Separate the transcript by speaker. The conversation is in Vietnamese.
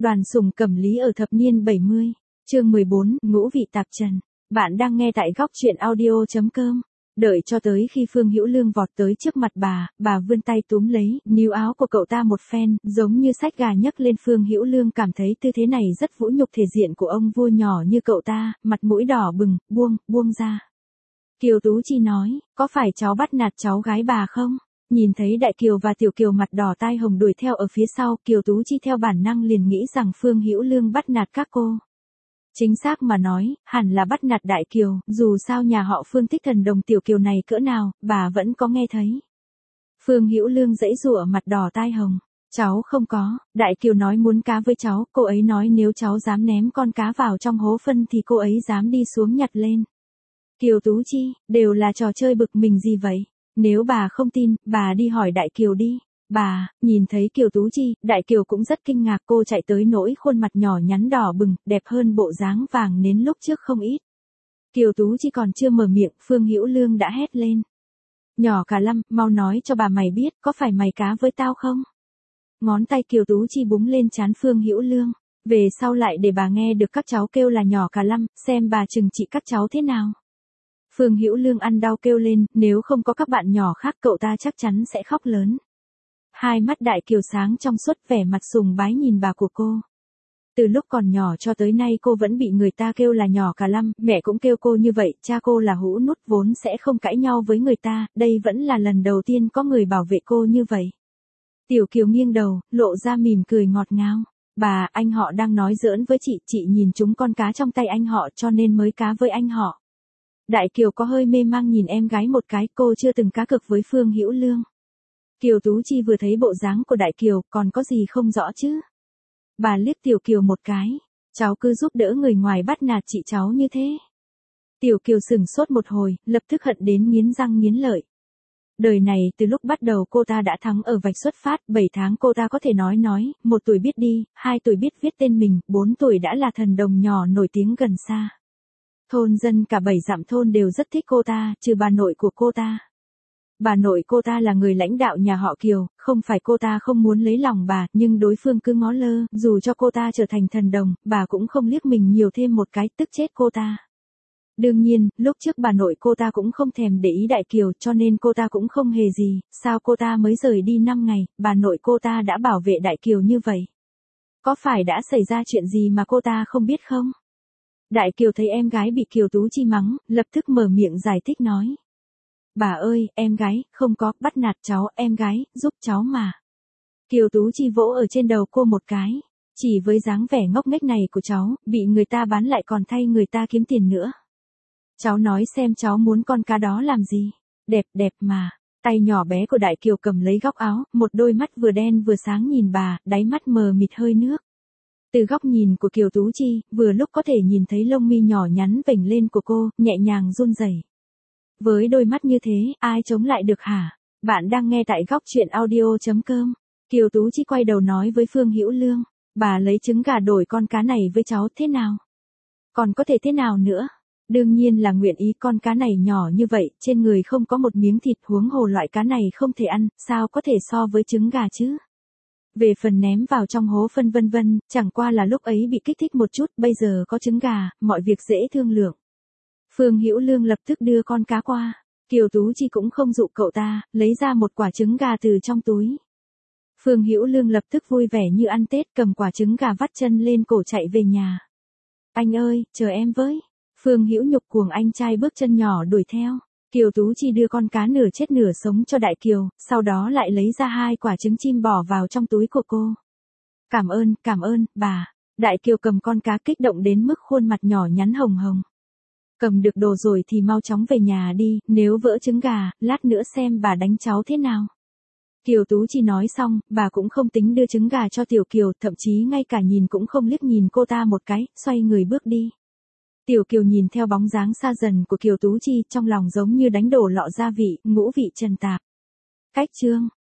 Speaker 1: Đoàn Sùng Cẩm Lý ở thập niên 70, chương 14, ngũ vị tạp trần. Bạn đang nghe tại góc truyện audio.com. Đợi cho tới khi Phương Hữu Lương vọt tới trước mặt bà vươn tay túm lấy níu áo của cậu ta một phen, giống như xách gà nhấc lên. Phương Hữu Lương cảm thấy tư thế này rất vũ nhục thể diện của ông vua nhỏ như cậu ta, mặt mũi đỏ bừng, buông ra. Kiều Tú Chi nói, có phải cháu bắt nạt cháu gái bà không? Nhìn thấy Đại Kiều và Tiểu Kiều mặt đỏ tai hồng đuổi theo ở phía sau, Kiều Tú Chi theo bản năng liền nghĩ rằng Phương Hữu Lương bắt nạt các cô. Chính xác mà nói, hẳn là bắt nạt Đại Kiều, dù sao nhà họ Phương thích thần đồng Tiểu Kiều này cỡ nào, bà vẫn có nghe thấy. Phương Hữu Lương giãy giụa mặt đỏ tai hồng. Cháu không có, Đại Kiều nói muốn cá với cháu, cô ấy nói nếu cháu dám ném con cá vào trong hố phân thì cô ấy dám đi xuống nhặt lên. Kiều Tú Chi, đều là trò chơi bực mình gì vậy? Nếu bà không tin, bà đi hỏi Đại Kiều đi. Bà, nhìn thấy Kiều Tú Chi, Đại Kiều cũng rất kinh ngạc, cô chạy tới nỗi khuôn mặt nhỏ nhắn đỏ bừng, đẹp hơn bộ dáng vàng nến lúc trước không ít. Kiều Tú Chi còn chưa mở miệng, Phương Hữu Lương đã hét lên. Nhỏ cả Lâm, mau nói cho bà mày biết, có phải mày cá với tao không? Ngón tay Kiều Tú Chi búng lên trán Phương Hữu Lương. Về sau lại để bà nghe được các cháu kêu là nhỏ cả Lâm, xem bà trừng trị các cháu thế nào. Phương Hữu Lương ăn đau kêu lên, nếu không có các bạn nhỏ khác cậu ta chắc chắn sẽ khóc lớn. Hai mắt Đại Kiều sáng trong suốt, vẻ mặt sùng bái nhìn bà của cô. Từ lúc còn nhỏ cho tới nay cô vẫn bị người ta kêu là nhỏ cả Lâm, mẹ cũng kêu cô như vậy, cha cô là Hũ Nút vốn sẽ không cãi nhau với người ta, đây vẫn là lần đầu tiên có người bảo vệ cô như vậy. Tiểu Kiều nghiêng đầu, lộ ra mỉm cười ngọt ngào. Bà, anh họ đang nói giỡn với chị nhìn chúng con cá trong tay anh họ cho nên mới cá với anh họ. Đại Kiều có hơi mê mang nhìn em gái một cái, cô chưa từng cá cược với Phương Hữu Lương. Kiều Tú Chi vừa thấy bộ dáng của Đại Kiều, còn có gì không rõ chứ? Bà liếc Tiểu Kiều một cái, cháu cứ giúp đỡ người ngoài bắt nạt chị cháu như thế. Tiểu Kiều sững sốt một hồi, lập tức hận đến nghiến răng nghiến lợi. Đời này từ lúc bắt đầu cô ta đã thắng ở vạch xuất phát, 7 tháng cô ta có thể nói, 1 tuổi biết đi, 2 tuổi biết viết tên mình, 4 tuổi đã là thần đồng nhỏ nổi tiếng gần xa. Thôn dân cả 7 dặm thôn đều rất thích cô ta, trừ bà nội của cô ta. Bà nội cô ta là người lãnh đạo nhà họ Kiều, không phải cô ta không muốn lấy lòng bà, nhưng đối phương cứ ngó lơ, dù cho cô ta trở thành thần đồng, bà cũng không liếc mình nhiều thêm một cái, tức chết cô ta. Đương nhiên, lúc trước bà nội cô ta cũng không thèm để ý Đại Kiều cho nên cô ta cũng không hề gì, sao cô ta mới rời đi 5 ngày, bà nội cô ta đã bảo vệ Đại Kiều như vậy. Có phải đã xảy ra chuyện gì mà cô ta không biết không? Đại Kiều thấy em gái bị Kiều Tú Chi mắng, lập tức mở miệng giải thích nói. Bà ơi, em gái, không có, bắt nạt cháu, em gái, giúp cháu mà. Kiều Tú Chi vỗ ở trên đầu cô một cái. Chỉ với dáng vẻ ngốc nghếch này của cháu, bị người ta bán lại còn thay người ta kiếm tiền nữa. Cháu nói xem cháu muốn con cá đó làm gì? Đẹp mà. Tay nhỏ bé của Đại Kiều cầm lấy góc áo, một đôi mắt vừa đen vừa sáng nhìn bà, đáy mắt mờ mịt hơi nước. Từ góc nhìn của Kiều Tú Chi, vừa lúc có thể nhìn thấy lông mi nhỏ nhắn vểnh lên của cô, nhẹ nhàng run rẩy. Với đôi mắt như thế, ai chống lại được hả? Bạn đang nghe tại góc truyện audio.com. Kiều Tú Chi quay đầu nói với Phương Hữu Lương, bà lấy trứng gà đổi con cá này với cháu thế nào? Còn có thể thế nào nữa? Đương nhiên là nguyện ý, con cá này nhỏ như vậy, trên người không có một miếng thịt, huống hồ loại cá này không thể ăn, sao có thể so với trứng gà chứ? Về phần ném vào trong hố phân vân vân, chẳng qua là lúc ấy bị kích thích một chút, bây giờ có trứng gà, mọi việc dễ thương lượng. Phương Hữu Lương lập tức đưa con cá qua, Kiều Tú Chi cũng không dụ cậu ta, lấy ra một quả trứng gà từ trong túi. Phương Hữu Lương lập tức vui vẻ như ăn Tết, cầm quả trứng gà vắt chân lên cổ chạy về nhà. Anh ơi, chờ em với. Phương Hữu Nhục cuồng anh trai bước chân nhỏ đuổi theo. Kiều Tú Chi đưa con cá nửa chết nửa sống cho Đại Kiều, sau đó lại lấy ra 2 quả trứng chim bỏ vào trong túi của cô. Cảm ơn, bà. Đại Kiều cầm con cá kích động đến mức khuôn mặt nhỏ nhắn hồng hồng. Cầm được đồ rồi thì mau chóng về nhà đi, nếu vỡ trứng gà, lát nữa xem bà đánh cháu thế nào. Kiều Tú Chi nói xong, bà cũng không tính đưa trứng gà cho Tiểu Kiều, thậm chí ngay cả nhìn cũng không liếc nhìn cô ta một cái, xoay người bước đi. Tiểu Kiều nhìn theo bóng dáng xa dần của Kiều Tú Chi, trong lòng giống như đánh đổ lọ gia vị, ngũ vị trần tạp. Cách chương